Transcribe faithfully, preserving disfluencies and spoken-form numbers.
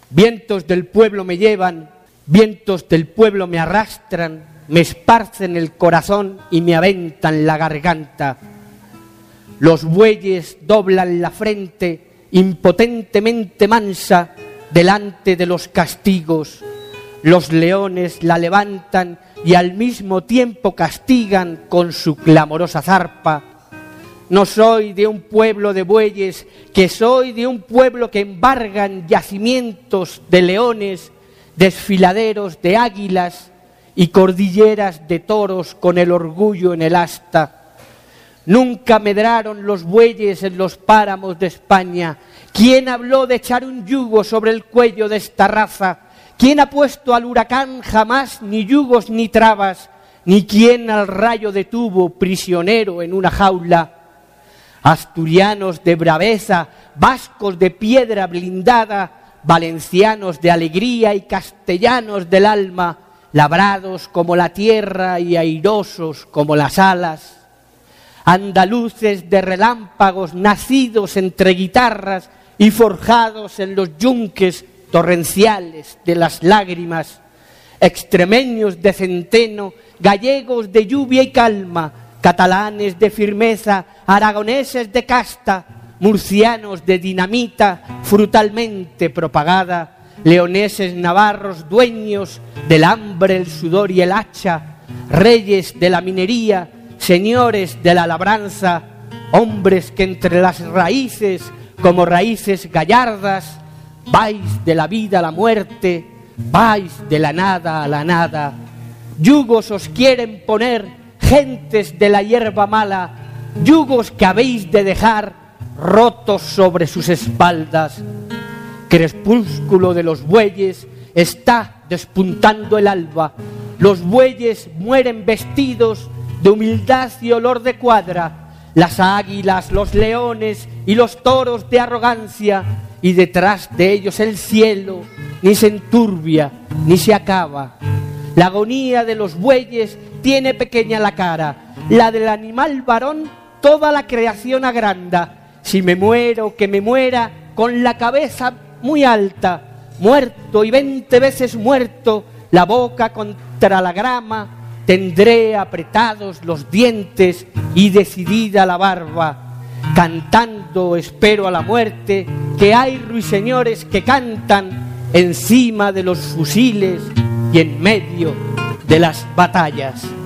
Vientos del pueblo me llevan, vientos del pueblo me arrastran, me esparcen el corazón y me aventan la garganta. Los bueyes doblan la frente impotentemente mansa delante de los castigos. Los leones la levantan y al mismo tiempo castigan con su clamorosa zarpa. No soy de un pueblo de bueyes, que soy de un pueblo que embargan yacimientos de leones, desfiladeros de águilas y cordilleras de toros con el orgullo en el asta. Nunca medraron los bueyes en los páramos de España. ¿Quién habló de echar un yugo sobre el cuello de esta raza? ¿Quién ha puesto al huracán jamás ni yugos ni trabas? Ni quién al rayo detuvo prisionero en una jaula. Asturianos de braveza, vascos de piedra blindada, valencianos de alegría y castellanos del alma, labrados como la tierra y airosos como las alas. Andaluces de relámpagos, nacidos entre guitarras y forjados en los yunques torrenciales de las lágrimas. Extremeños de centeno, gallegos de lluvia y calma, catalanes de firmeza, aragoneses de casta, murcianos de dinamita frutalmente propagada, leoneses navarros dueños del hambre, el sudor y el hacha, reyes de la minería, señores de la labranza, hombres que entre las raíces, como raíces gallardas, vais de la vida a la muerte, vais de la nada a la nada. Yugos os quieren poner, gentes de la hierba mala, yugos que habéis de dejar rotos sobre sus espaldas. Crepúsculo de los bueyes, está despuntando el alba. Los bueyes mueren vestidos de humildad y olor de cuadra, las águilas, los leones y los toros de arrogancia, y detrás de ellos el cielo ni se enturbia ni se acaba. La agonía de los bueyes tiene pequeña la cara, la del animal varón toda la creación agranda. Si me muero, que me muera con la cabeza muy alta, muerto y veinte veces muerto, la boca contra la grama, tendré apretados los dientes y decidida la barba. Cantando espero a la muerte, que hay ruiseñores que cantan encima de los fusiles y en medio de las batallas.